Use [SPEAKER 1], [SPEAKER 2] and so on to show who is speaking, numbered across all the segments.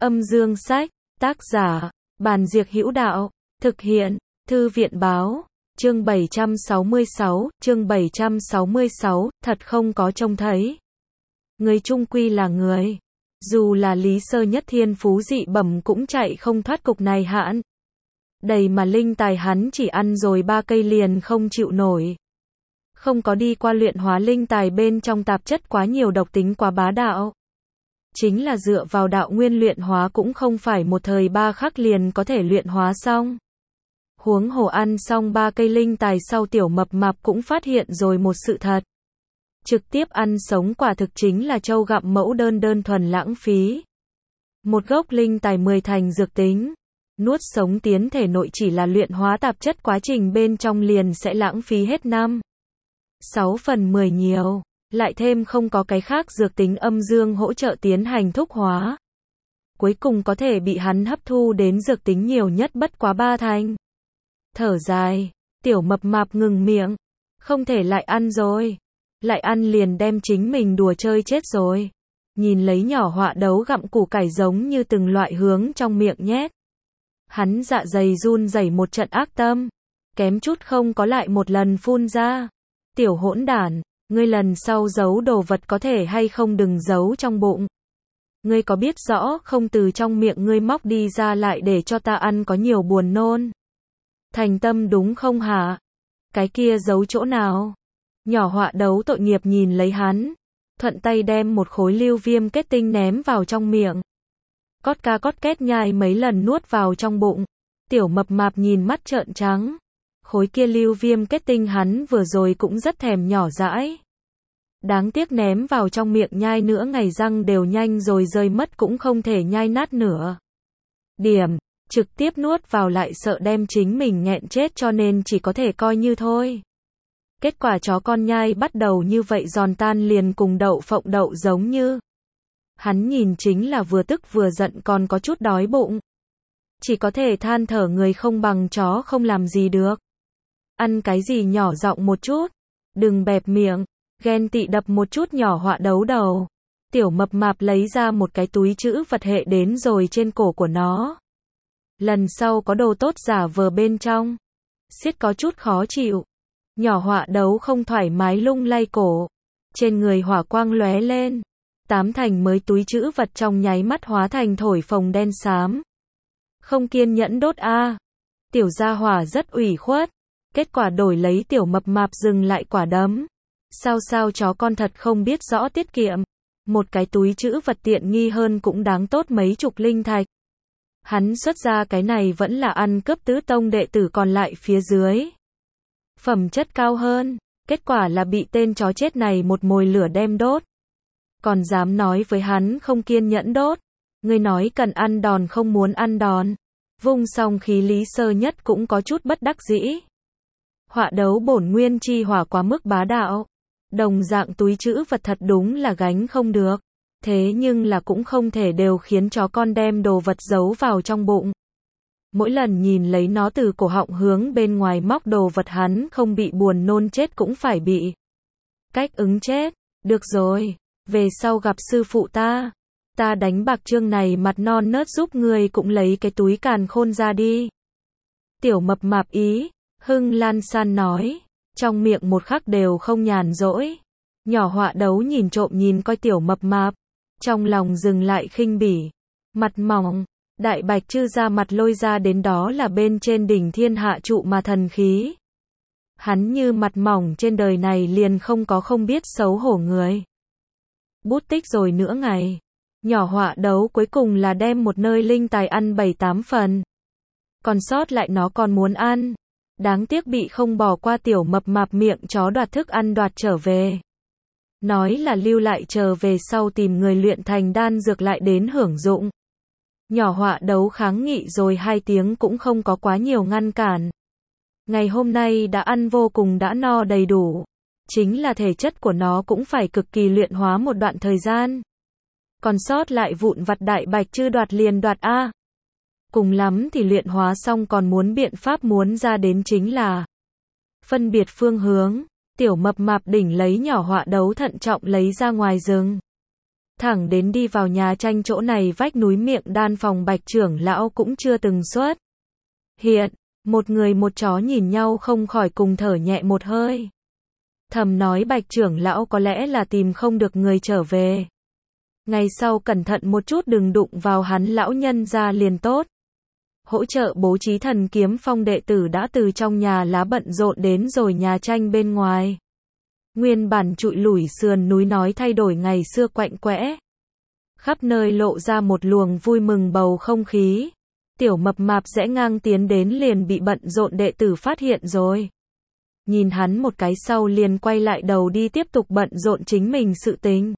[SPEAKER 1] Âm dương sách, tác giả, Bàn Diệc Hữu Đạo, thực hiện, Thư viện báo, chương 766, thật không có trông thấy. Người chung quy là người. Dù là Lý Sơ Nhất thiên phú dị bẩm cũng chạy không thoát cục này hãn. Đầy mà linh tài hắn chỉ ăn rồi 3 cây liền không chịu nổi. Không có đi qua luyện hóa linh tài bên trong tạp chất quá nhiều độc tính quá bá đạo. Chính là dựa vào đạo nguyên luyện hóa cũng không phải một thời 3 khắc liền có thể luyện hóa xong. Huống hồ ăn xong 3 cây linh tài sau Tiểu Mập Mạp cũng phát hiện rồi một sự thật. Trực tiếp ăn sống quả thực chính là trâu gặm mẫu đơn thuần lãng phí. Một gốc linh tài 10 thành dược tính, nuốt sống tiến thể nội chỉ là luyện hóa tạp chất quá trình bên trong liền sẽ lãng phí hết 5/6 nhiều. Lại thêm không có cái khác dược tính âm dương hỗ trợ tiến hành thúc hóa. Cuối cùng có thể bị hắn hấp thu đến dược tính nhiều nhất bất quá 3 thành. Thở dài, Tiểu Mập Mạp ngừng miệng. Không thể lại ăn rồi. Lại ăn liền đem chính mình đùa chơi chết rồi. Nhìn lấy nhỏ họa đấu gặm củ cải giống như từng loại hướng trong miệng nhét. Hắn dạ dày run rẩy một trận ác tâm. Kém chút không có lại một lần phun ra. Tiểu hỗn đản. Ngươi lần sau giấu đồ vật có thể hay không đừng giấu trong bụng. Ngươi có biết rõ không từ trong miệng ngươi móc đi ra lại để cho ta ăn có nhiều buồn nôn. Thành tâm đúng không hả? Cái kia giấu chỗ nào? Nhỏ họa đấu tội nghiệp nhìn lấy hắn. Thuận tay đem một khối lưu viêm kết tinh ném vào trong miệng. Cót ca cót két nhai mấy lần nuốt vào trong bụng. Tiểu Mập Mạp nhìn mắt trợn trắng. Khối kia lưu viêm kết tinh hắn vừa rồi cũng rất thèm nhỏ dãi. Đáng tiếc ném vào trong miệng nhai nữa ngày răng đều nhanh rồi rơi mất cũng không thể nhai nát nữa. Trực tiếp nuốt vào lại sợ đem chính mình nghẹn chết cho nên chỉ có thể coi như thôi. Kết quả chó con nhai bắt đầu như vậy giòn tan liền cùng đậu phộng đậu giống như. Hắn nhìn chính là vừa tức vừa giận còn có chút đói bụng. Chỉ có thể than thở người không bằng chó không làm gì được. Ăn cái gì nhỏ giọng một chút. Đừng bẹp miệng. Ghen tị đập một chút nhỏ họa đấu đầu. Tiểu Mập Mạp lấy ra một cái túi trữ vật hệ đến rồi trên cổ của nó. Lần sau có đồ tốt giả vờ bên trong. Siết có chút khó chịu. Nhỏ họa đấu không thoải mái lung lay cổ. Trên người hỏa quang lóe lên. 8 thành mới túi trữ vật trong nháy mắt hóa thành thổi phồng đen xám. Không kiên nhẫn đốt a. Tiểu gia hỏa rất ủy khuất. Kết quả đổi lấy Tiểu Mập Mạp dừng lại quả đấm. Sao chó con thật không biết rõ tiết kiệm. Một cái túi trữ vật tiện nghi hơn cũng đáng tốt mấy chục linh thạch. Hắn xuất ra cái này vẫn là ăn cướp tứ tông đệ tử còn lại phía dưới. Phẩm chất cao hơn. Kết quả là bị tên chó chết này một mồi lửa đem đốt. Còn dám nói với hắn không kiên nhẫn đốt. Ngươi nói cần ăn đòn không muốn ăn đòn. Vung xong khí Lý Sơ Nhất cũng có chút bất đắc dĩ. Họa đấu bổn nguyên chi hỏa quá mức bá đạo. Đồng dạng túi trữ vật thật đúng là gánh không được. Thế nhưng là cũng không thể đều khiến chó con đem đồ vật giấu vào trong bụng. Mỗi lần nhìn lấy nó từ cổ họng hướng bên ngoài móc đồ vật hắn không bị buồn nôn chết cũng phải bị. Cách ứng chết. Được rồi. Về sau gặp sư phụ ta. Ta đánh bạc chương này mặt non nớt giúp người cũng lấy cái túi càn khôn ra đi. Tiểu Mập Mạp ý. Hưng Lan San nói. Trong miệng một khắc đều không nhàn rỗi. Nhỏ họa đấu nhìn trộm nhìn coi Tiểu Mập Mạp. Trong lòng dừng lại khinh bỉ. Mặt mỏng. Đại bạch chư ra mặt lôi ra đến đó là bên trên đỉnh thiên hạ trụ mà thần khí. Hắn như mặt mỏng trên đời này liền không có không biết xấu hổ người. Bút tích rồi nữa ngày. Nhỏ họa đấu cuối cùng là đem một nơi linh tài ăn 7-8 phần. Còn sót lại nó còn muốn ăn. Đáng tiếc bị không bỏ qua Tiểu Mập Mạp miệng chó đoạt thức ăn đoạt trở về. Nói là lưu lại chờ về sau tìm người luyện thành đan dược lại đến hưởng dụng. Nhỏ họa đấu kháng nghị rồi 2 tiếng cũng không có quá nhiều ngăn cản. Ngày hôm nay đã ăn vô cùng đã no đầy đủ. Chính là thể chất của nó cũng phải cực kỳ luyện hóa một đoạn thời gian. Còn sót lại vụn vặt đại bạch chư đoạt liền đoạt a. Cùng lắm thì luyện hóa xong còn muốn biện pháp muốn ra đến chính là phân biệt phương hướng. Tiểu Mập Mạp đỉnh lấy nhỏ họa đấu thận trọng lấy ra ngoài rừng. thẳng đến đi vào nhà tranh chỗ này vách núi miệng đan phòng Bạch trưởng lão cũng chưa từng xuất hiện. Một người một chó nhìn nhau không khỏi cùng thở nhẹ một hơi. Thầm nói Bạch trưởng lão có lẽ là tìm không được người trở về. Ngày sau cẩn thận một chút đừng đụng vào hắn lão nhân ra liền tốt. Hỗ trợ bố trí Thần Kiếm Phong đệ tử đã từ trong nhà lá bận rộn đến rồi nhà tranh bên ngoài. Nguyên bản trụi lủi sườn núi nói thay đổi ngày xưa quạnh quẽ. Khắp nơi lộ ra một luồng vui mừng bầu không khí. Tiểu Mập Mạp rẽ ngang tiến đến liền bị bận rộn đệ tử phát hiện rồi. Nhìn hắn một cái sau liền quay lại đầu đi tiếp tục bận rộn chính mình sự tình.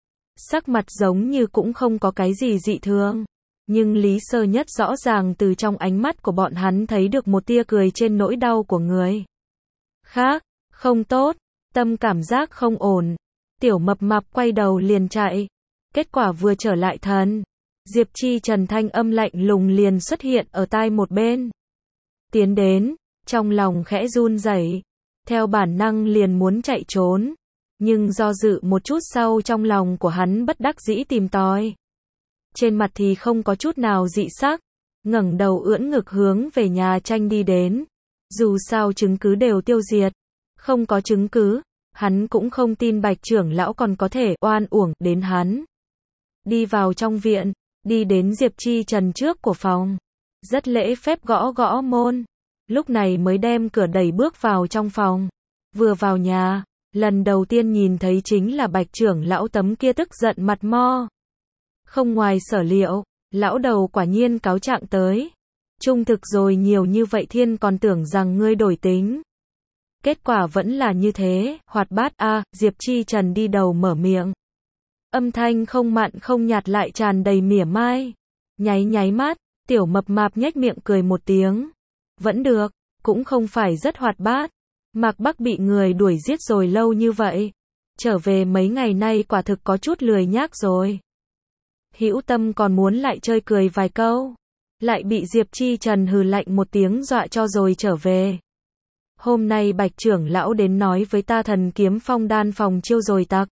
[SPEAKER 1] Sắc mặt giống như cũng không có cái gì dị thường. Nhưng Lý Sơ Nhất rõ ràng từ trong ánh mắt của bọn hắn thấy được một tia cười trên nỗi đau của người khác. Không tốt, tâm cảm giác không ổn. Tiểu Mập Mạp quay đầu liền chạy. Kết quả vừa trở lại thần. Diệp Chi Trần thanh âm lạnh lùng liền xuất hiện ở tai một bên. Tiến đến, trong lòng khẽ run rẩy, theo bản năng liền muốn chạy trốn. Nhưng do dự một chút sau trong lòng của hắn bất đắc dĩ tìm tòi. Trên mặt thì không có chút nào dị sắc, ngẩng đầu ưỡn ngực hướng về nhà tranh đi đến. Dù sao chứng cứ đều tiêu diệt, không có chứng cứ, hắn cũng không tin Bạch trưởng lão còn có thể oan uổng đến hắn. Đi vào trong viện, đi đến Diệp Chi Trần trước của phòng, rất lễ phép gõ gõ môn, lúc này mới đem cửa đẩy bước vào trong phòng. Vừa vào nhà, lần đầu tiên nhìn thấy chính là Bạch trưởng lão tấm kia tức giận mặt mo. Không ngoài sở liệu, lão đầu quả nhiên cáo trạng tới. Trung thực rồi nhiều như vậy thiên còn tưởng rằng ngươi đổi tính. Kết quả vẫn là như thế, hoạt bát a. Diệp Chi Trần đi đầu mở miệng. Âm thanh không mặn không nhạt lại tràn đầy mỉa mai. Nháy nháy mắt, Tiểu Mập Mạp nhếch miệng cười một tiếng. Vẫn được, cũng không phải rất hoạt bát. Mạc Bắc bị người đuổi giết rồi lâu như vậy. Trở về mấy ngày nay quả thực có chút lười nhác rồi. Hữu Tâm còn muốn lại chơi cười vài câu. Lại bị Diệp Chi Trần hừ lạnh một tiếng dọa cho rồi trở về. Hôm nay Bạch trưởng lão đến nói với ta Thần Kiếm Phong đan phòng chiêu rồi tặc.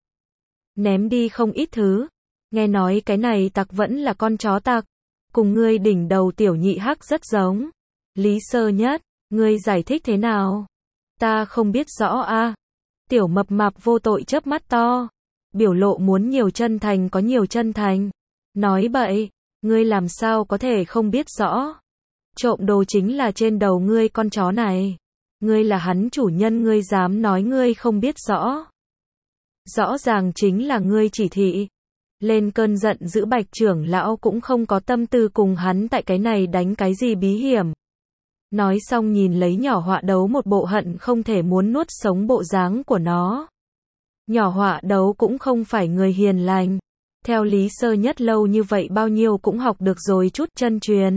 [SPEAKER 1] Ném đi không ít thứ. Nghe nói cái này tặc vẫn là con chó tặc. Cùng ngươi đỉnh đầu tiểu nhị hắc rất giống. Lý Sơ Nhất, ngươi giải thích thế nào? Ta không biết rõ a. Tiểu Mập Mạp vô tội chớp mắt to. Biểu lộ muốn nhiều chân thành có nhiều chân thành. Nói bậy, ngươi làm sao có thể không biết rõ? Trộm đồ chính là trên đầu ngươi con chó này. Ngươi là hắn chủ nhân ngươi dám nói ngươi không biết rõ. Rõ ràng chính là ngươi chỉ thị. Lên cơn giận dữ Bạch trưởng lão cũng không có tâm tư cùng hắn tại cái này đánh cái gì bí hiểm. Nói xong nhìn lấy nhỏ họa đấu một bộ hận không thể muốn nuốt sống bộ dáng của nó. Nhỏ họa đấu cũng không phải người hiền lành. Theo Lý Sơ Nhất lâu như vậy bao nhiêu cũng học được rồi chút chân truyền.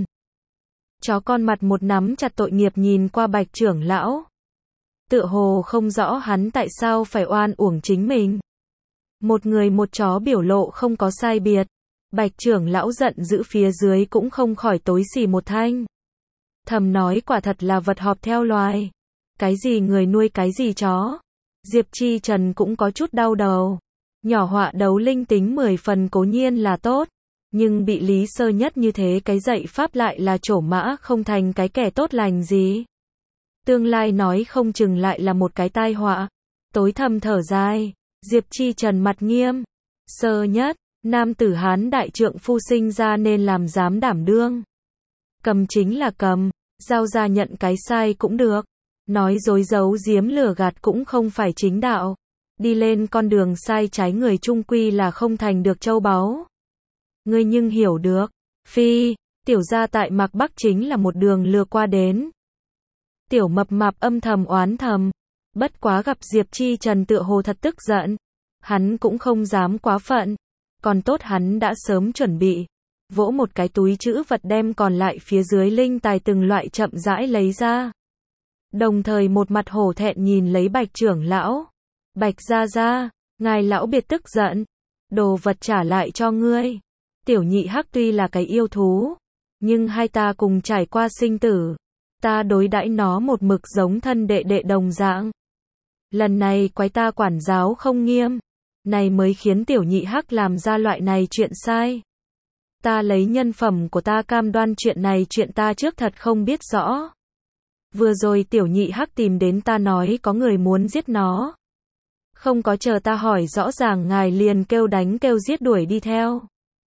[SPEAKER 1] Chó con mặt một nắm chặt tội nghiệp nhìn qua Bạch trưởng lão. Tựa hồ không rõ hắn tại sao phải oan uổng chính mình. Một người một chó biểu lộ không có sai biệt. Bạch trưởng lão giận dữ phía dưới cũng không khỏi tối xỉ một thanh. Thầm nói quả thật là vật họp theo loài. Cái gì người nuôi cái gì chó. Diệp Chi Trần cũng có chút đau đầu. Nhỏ họa đấu linh tính 10 phần cố nhiên là tốt. Nhưng bị Lý Sơ Nhất như thế cái dạy pháp lại là trổ mã không thành cái kẻ tốt lành gì. Tương lai nói không chừng lại là một cái tai họa. Tối thầm thở dài. Diệp Chi Trần mặt nghiêm. Sơ Nhất, nam tử Hán đại trượng phu sinh ra nên làm dám đảm đương. Cầm chính là cầm, giao ra nhận cái sai cũng được. Nói dối giấu giếm lừa gạt cũng không phải chính đạo. Đi lên con đường sai trái người chung quy là không thành được châu báu. Ngươi nhưng hiểu được. Phi, tiểu gia tại Mạc Bắc chính là một đường lừa qua đến. Tiểu Mập Mạp âm thầm oán thầm. Bất quá gặp Diệp Chi Trần tựa hồ thật tức giận. Hắn cũng không dám quá phận. Còn tốt hắn đã sớm chuẩn bị. Vỗ một cái túi trữ vật đem còn lại phía dưới linh tài từng loại chậm rãi lấy ra. Đồng thời một mặt hổ thẹn nhìn lấy Bạch trưởng lão. Bạch gia gia, ngài lão biệt tức giận. Đồ vật trả lại cho ngươi. Tiểu nhị hắc tuy là cái yêu thú. Nhưng hai ta cùng trải qua sinh tử. Ta đối đãi nó một mực giống thân đệ đệ đồng dạng. Lần này quái ta quản giáo không nghiêm. này mới khiến tiểu nhị hắc làm ra loại này chuyện sai. Ta lấy nhân phẩm của ta cam đoan chuyện này chuyện ta trước thật không biết rõ. Vừa rồi tiểu nhị hắc tìm đến ta nói có người muốn giết nó. Không có chờ ta hỏi rõ ràng ngài liền kêu đánh kêu giết đuổi đi theo.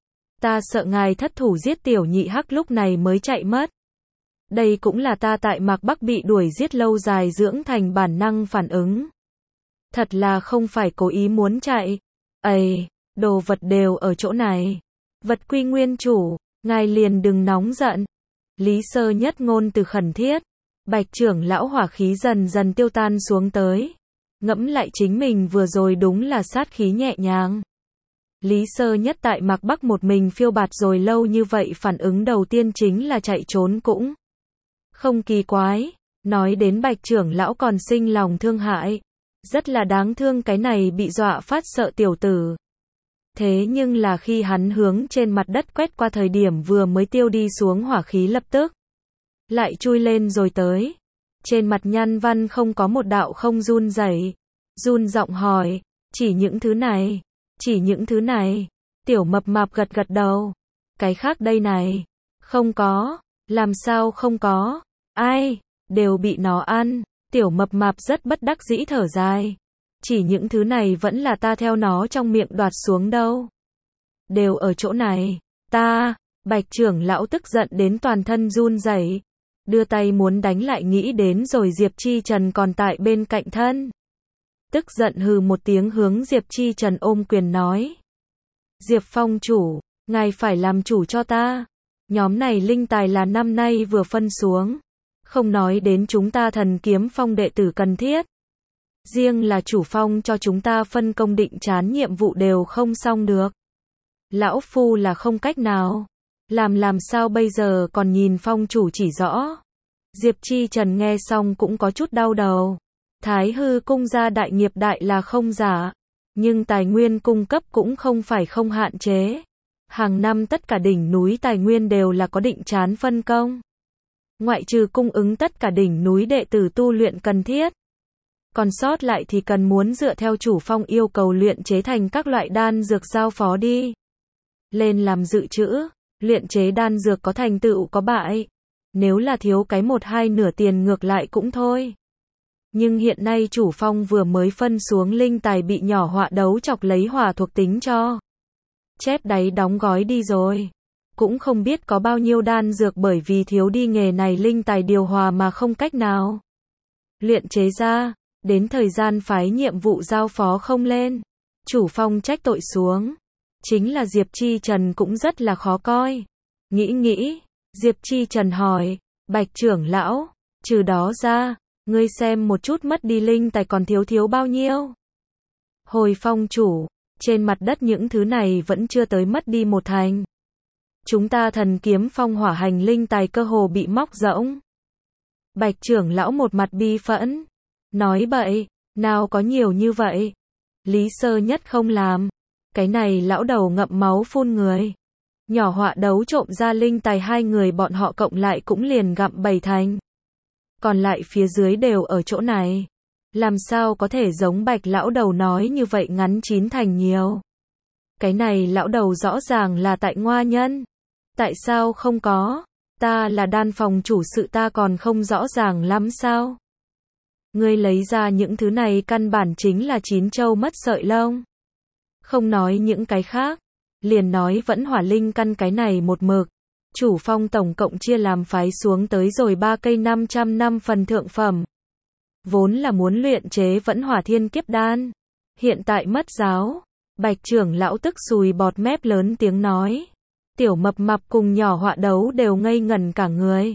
[SPEAKER 1] Ta sợ ngài thất thủ giết tiểu nhị hắc lúc này mới chạy mất. Đây cũng là ta tại Mạc Bắc bị đuổi giết lâu dài dưỡng thành bản năng phản ứng. Thật là không phải cố ý muốn chạy. Ây, đồ vật đều ở chỗ này. Vật quy nguyên chủ, ngài liền đừng nóng giận. Lý Sơ Nhất ngôn từ khẩn thiết. Bạch trưởng lão hỏa khí dần dần tiêu tan xuống tới. Ngẫm lại chính mình vừa rồi đúng là sát khí nhẹ nhàng. Lý Sơ Nhất tại Mạc Bắc một mình phiêu bạt rồi lâu như vậy phản ứng đầu tiên chính là chạy trốn cũng không kỳ quái. Nói đến Bạch trưởng lão còn sinh lòng thương hại. Rất là đáng thương cái này bị dọa phát sợ tiểu tử. Thế nhưng là khi hắn hướng trên mặt đất quét qua thời điểm vừa mới tiêu đi xuống hỏa khí lập tức lại chui lên rồi tới. Trên mặt Nhan Văn không có một đạo không run rẩy, run giọng hỏi, chỉ những thứ này, chỉ những thứ này. Tiểu mập mạp gật gật đầu. Cái khác đây này, không có, làm sao không có, ai, đều bị nó ăn. Tiểu mập mạp rất bất đắc dĩ thở dài. Chỉ những thứ này vẫn là ta theo nó trong miệng đoạt xuống đâu. Đều ở chỗ này, ta, Bạch trưởng lão tức giận đến toàn thân run rẩy, đưa tay muốn đánh lại nghĩ đến rồi Diệp Chi Trần còn tại bên cạnh thân. Tức giận hừ một tiếng hướng Diệp Chi Trần ôm quyền nói. Diệp Phong chủ, ngài phải làm chủ cho ta. Nhóm này linh tài là năm nay vừa phân xuống. Không nói đến chúng ta Thần Kiếm Phong đệ tử cần thiết. Riêng là chủ phong cho chúng ta phân công định chán nhiệm vụ đều không xong được. Lão phu là không cách nào. Làm sao bây giờ còn nhìn phong chủ chỉ rõ. Diệp Chi Trần nghe xong cũng có chút đau đầu. Thái Hư cung gia đại nghiệp đại là không giả. Nhưng tài nguyên cung cấp cũng không phải không hạn chế. Hàng năm tất cả đỉnh núi tài nguyên đều là có định chán phân công. Ngoại trừ cung ứng tất cả đỉnh núi đệ tử tu luyện cần thiết. Còn sót lại thì cần muốn dựa theo chủ phong yêu cầu luyện chế thành các loại đan dược giao phó đi. Lên làm dự trữ, luyện chế đan dược có thành tựu có bại. Nếu là thiếu cái một hai nửa tiền ngược lại cũng thôi. Nhưng hiện nay chủ phong vừa mới phân xuống linh tài bị nhỏ họa đấu chọc lấy hỏa thuộc tính cho. Chép đáy đóng gói đi rồi. Cũng không biết có bao nhiêu đan dược bởi vì thiếu đi nghề này linh tài điều hòa mà không cách nào luyện chế ra. Đến thời gian phái nhiệm vụ giao phó không lên. Chủ phong trách tội xuống. Chính là Diệp Chi Trần cũng rất là khó coi. Nghĩ, Diệp Chi Trần hỏi, Bạch trưởng lão, trừ đó ra, ngươi xem một chút mất đi linh tài còn thiếu bao nhiêu. Hồi phong chủ, trên mặt đất những thứ này vẫn chưa tới mất đi một thành. Chúng ta Thần Kiếm Phong hỏa hành linh tài cơ hồ bị móc rỗng. Bạch trưởng lão một mặt bi phẫn. Nói bậy, nào có nhiều như vậy. Lý Sơ Nhất không làm. Cái này lão đầu ngậm máu phun người. Nhỏ họa đấu trộm ra linh tài hai người bọn họ cộng lại cũng liền gặm 7 thành. Còn lại phía dưới đều ở chỗ này. Làm sao có thể giống Bạch lão đầu nói như vậy ngắn 9 thành nhiều. Cái này lão đầu rõ ràng là tại ngoa nhân. Tại sao không có? Ta là đan phòng chủ sự ta còn không rõ ràng lắm sao? Ngươi lấy ra những thứ này căn bản chính là chín châu mất sợi lông. Không nói những cái khác, liền nói vẫn hỏa linh căn cái này một mực. Chủ phong tổng cộng chia làm phái xuống tới rồi 3 cây 500 năm phần thượng phẩm. Vốn là muốn luyện chế vẫn hỏa thiên kiếp đan. Hiện tại mất giáo. Bạch trưởng lão tức sùi bọt mép lớn tiếng nói. Tiểu mập mạp cùng nhỏ họa đấu đều ngây ngẩn cả người.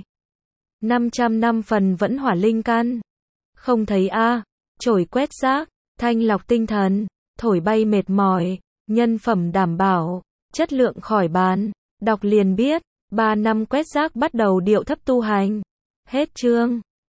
[SPEAKER 1] 500 năm phần vẫn hỏa linh căn. Không thấy a, chổi quét rác, thanh lọc tinh thần, thổi bay mệt mỏi, nhân phẩm đảm bảo, chất lượng khỏi bàn, đọc liền biết, 3 năm quét rác bắt đầu điệu thấp tu hành. Hết chương.